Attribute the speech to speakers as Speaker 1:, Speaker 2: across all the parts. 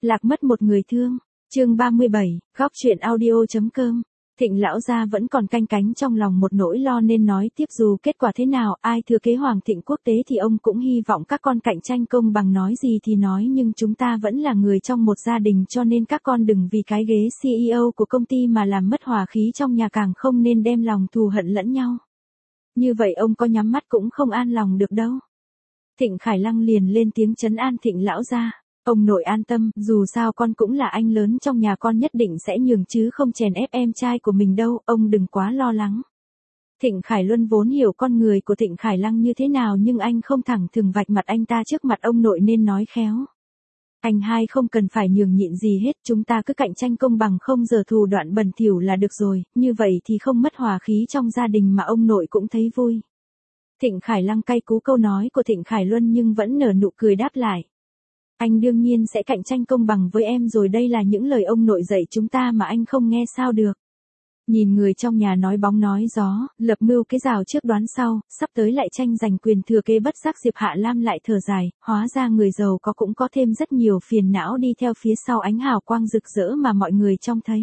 Speaker 1: Lạc mất một người thương. Chương 37, góc truyện audio.com. Thịnh lão gia vẫn còn canh cánh trong lòng một nỗi lo nên nói tiếp dù kết quả thế nào, ai thừa kế Hoàng Thịnh Quốc tế thì ông cũng hy vọng các con cạnh tranh công bằng, nói gì thì nói nhưng chúng ta vẫn là người trong một gia đình, cho nên các con đừng vì cái ghế CEO của công ty mà làm mất hòa khí trong nhà, càng không nên đem lòng thù hận lẫn nhau. Như vậy ông có nhắm mắt cũng không an lòng được đâu. Thịnh Khải Lăng liền lên tiếng trấn an Thịnh lão gia. Ông nội an tâm, dù sao con cũng là anh lớn trong nhà, con nhất định sẽ nhường chứ không chèn ép em trai của mình đâu, ông đừng quá lo lắng. Thịnh Khải Luân vốn hiểu con người của Thịnh Khải Lăng như thế nào, nhưng anh không thẳng thừng vạch mặt anh ta trước mặt ông nội nên nói khéo. Anh hai không cần phải nhường nhịn gì hết, chúng ta cứ cạnh tranh công bằng, không giở thù đoạn bẩn thỉu là được rồi, như vậy thì không mất hòa khí trong gia đình mà ông nội cũng thấy vui. Thịnh Khải Lăng cay cú câu nói của Thịnh Khải Luân nhưng vẫn nở nụ cười đáp lại. Anh đương nhiên sẽ cạnh tranh công bằng với em rồi, đây là những lời ông nội dạy chúng ta mà anh không nghe sao được. Nhìn người trong nhà nói bóng nói gió, lập mưu cái rào trước đoán sau, sắp tới lại tranh giành quyền thừa kế, bất giác Diệp Hạ Lam lại thở dài, hóa ra người giàu có cũng có thêm rất nhiều phiền não đi theo phía sau ánh hào quang rực rỡ mà mọi người trông thấy.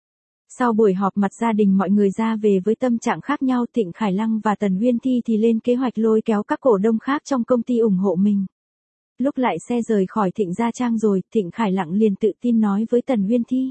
Speaker 1: Sau buổi họp mặt gia đình, mọi người ra về với tâm trạng khác nhau. Thịnh Khải Lăng và Tần Uyên Thi thì lên kế hoạch lôi kéo các cổ đông khác trong công ty ủng hộ mình. Lúc lại xe rời khỏi Thịnh Gia Trang rồi, Thịnh Khải Lăng liền tự tin nói với Tần Uyên Thi.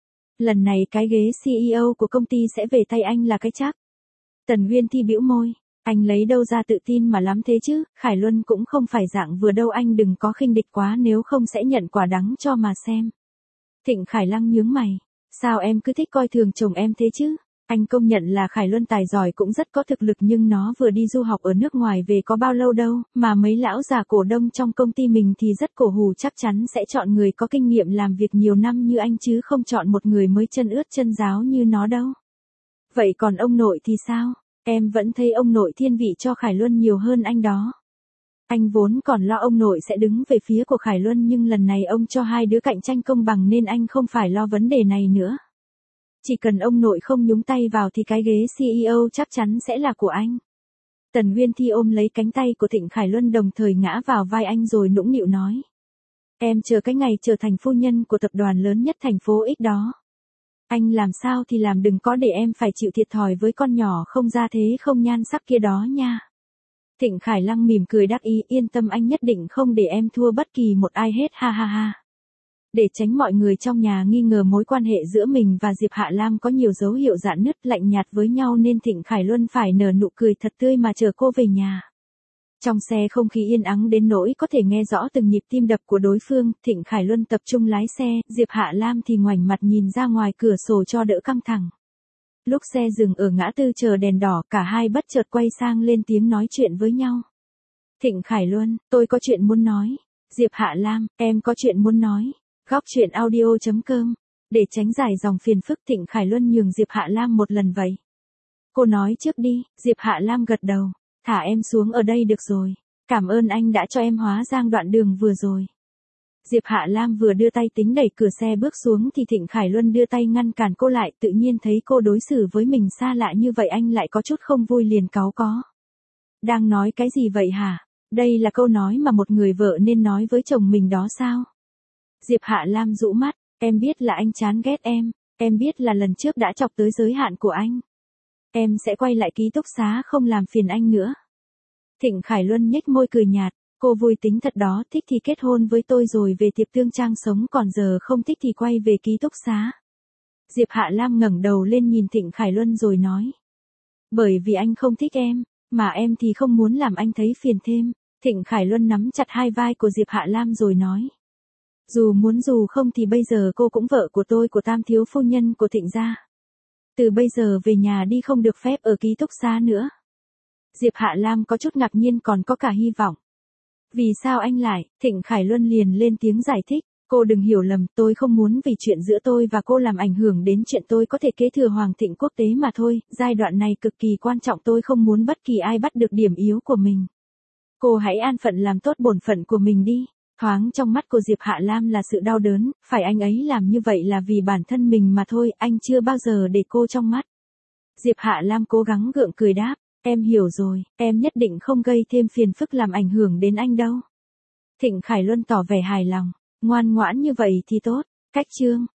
Speaker 1: Lần này cái ghế CEO của công ty sẽ về tay anh là cái chắc. Tần Uyên Thi bĩu môi. Anh lấy đâu ra tự tin mà lắm thế chứ, Khải Luân cũng không phải dạng vừa đâu, anh đừng có khinh địch quá nếu không sẽ nhận quả đắng cho mà xem. Thịnh Khải Lăng nhướng mày. Sao em cứ thích coi thường chồng em thế chứ? Anh công nhận là Khải Luân tài giỏi cũng rất có thực lực, nhưng nó vừa đi du học ở nước ngoài về có bao lâu đâu, mà mấy lão già cổ đông trong công ty mình thì rất cổ hủ, chắc chắn sẽ chọn người có kinh nghiệm làm việc nhiều năm như anh chứ không chọn một người mới chân ướt chân ráo như nó đâu. Vậy còn ông nội thì sao? Em vẫn thấy ông nội thiên vị cho Khải Luân nhiều hơn anh đó. Anh vốn còn lo ông nội sẽ đứng về phía của Khải Luân, nhưng lần này ông cho hai đứa cạnh tranh công bằng nên anh không phải lo vấn đề này nữa. Chỉ cần ông nội không nhúng tay vào thì cái ghế CEO chắc chắn sẽ là của anh. Tần Uyên Thi ôm lấy cánh tay của Thịnh Khải Luân đồng thời ngã vào vai anh rồi nũng nịu nói. Em chờ cái ngày trở thành phu nhân của tập đoàn lớn nhất thành phố X đó. Anh làm sao thì làm, đừng có để em phải chịu thiệt thòi với con nhỏ không ra thế không nhan sắc kia đó nha. Thịnh Khải Lăng mỉm cười đắc ý, yên tâm, anh nhất định không để em thua bất kỳ một ai hết, ha ha ha. Để tránh mọi người trong nhà nghi ngờ mối quan hệ giữa mình và Diệp Hạ Lam có nhiều dấu hiệu rạn nứt lạnh nhạt với nhau nên Thịnh Khải Luân phải nở nụ cười thật tươi mà chờ cô về nhà. Trong xe không khí yên ắng đến nỗi có thể nghe rõ từng nhịp tim đập của đối phương. Thịnh Khải Luân tập trung lái xe, Diệp Hạ Lam thì ngoảnh mặt nhìn ra ngoài cửa sổ cho đỡ căng thẳng. Lúc xe dừng ở ngã tư chờ đèn đỏ, cả hai bất chợt quay sang lên tiếng nói chuyện với nhau. Thịnh Khải Luân, tôi có chuyện muốn nói. Diệp Hạ Lam, em có chuyện muốn nói. Góc truyện audio.com. Để tránh dài dòng phiền phức, Thịnh Khải Luân nhường Diệp Hạ Lam một lần vậy. Cô nói trước đi. Diệp Hạ Lam gật đầu. Thả em xuống ở đây được rồi. Cảm ơn anh đã cho em hóa giang đoạn đường vừa rồi. Diệp Hạ Lam vừa đưa tay tính đẩy cửa xe bước xuống thì Thịnh Khải Luân đưa tay ngăn cản cô lại, tự nhiên thấy cô đối xử với mình xa lạ như vậy anh lại có chút không vui, liền cáu có. Đang nói cái gì vậy hả? Đây là câu nói mà một người vợ nên nói với chồng mình đó sao? Diệp Hạ Lam dụ mắt, em biết là anh chán ghét em biết là lần trước đã chọc tới giới hạn của anh. Em sẽ quay lại ký túc xá không làm phiền anh nữa. Thịnh Khải Luân nhếch môi cười nhạt, cô vui tính thật đó, thích thì kết hôn với tôi rồi về tiệp tương trang sống, còn giờ không thích thì quay về ký túc xá. Diệp Hạ Lam ngẩng đầu lên nhìn Thịnh Khải Luân rồi nói. Bởi vì anh không thích em, mà em thì không muốn làm anh thấy phiền thêm. Thịnh Khải Luân nắm chặt hai vai của Diệp Hạ Lam rồi nói. Dù muốn dù không thì bây giờ cô cũng vợ của tôi, của tam thiếu phu nhân của Thịnh gia. Từ bây giờ về nhà đi, không được phép ở ký túc xá nữa. Diệp Hạ Lam có chút ngạc nhiên còn có cả hy vọng. Vì sao anh lại? Thịnh Khải Luân liền lên tiếng giải thích. Cô đừng hiểu lầm, tôi không muốn vì chuyện giữa tôi và cô làm ảnh hưởng đến chuyện tôi có thể kế thừa Hoàng Thịnh Quốc tế mà thôi. Giai đoạn này cực kỳ quan trọng, tôi không muốn bất kỳ ai bắt được điểm yếu của mình. Cô hãy an phận làm tốt bổn phận của mình đi. Thoáng trong mắt của Diệp Hạ Lam là sự đau đớn, phải anh ấy làm như vậy là vì bản thân mình mà thôi, anh chưa bao giờ để cô trong mắt. Diệp Hạ Lam cố gắng gượng cười đáp, em hiểu rồi, em nhất định không gây thêm phiền phức làm ảnh hưởng đến anh đâu. Thịnh Khải Luân tỏ vẻ hài lòng, Ngoan ngoãn như vậy thì tốt. Cách chương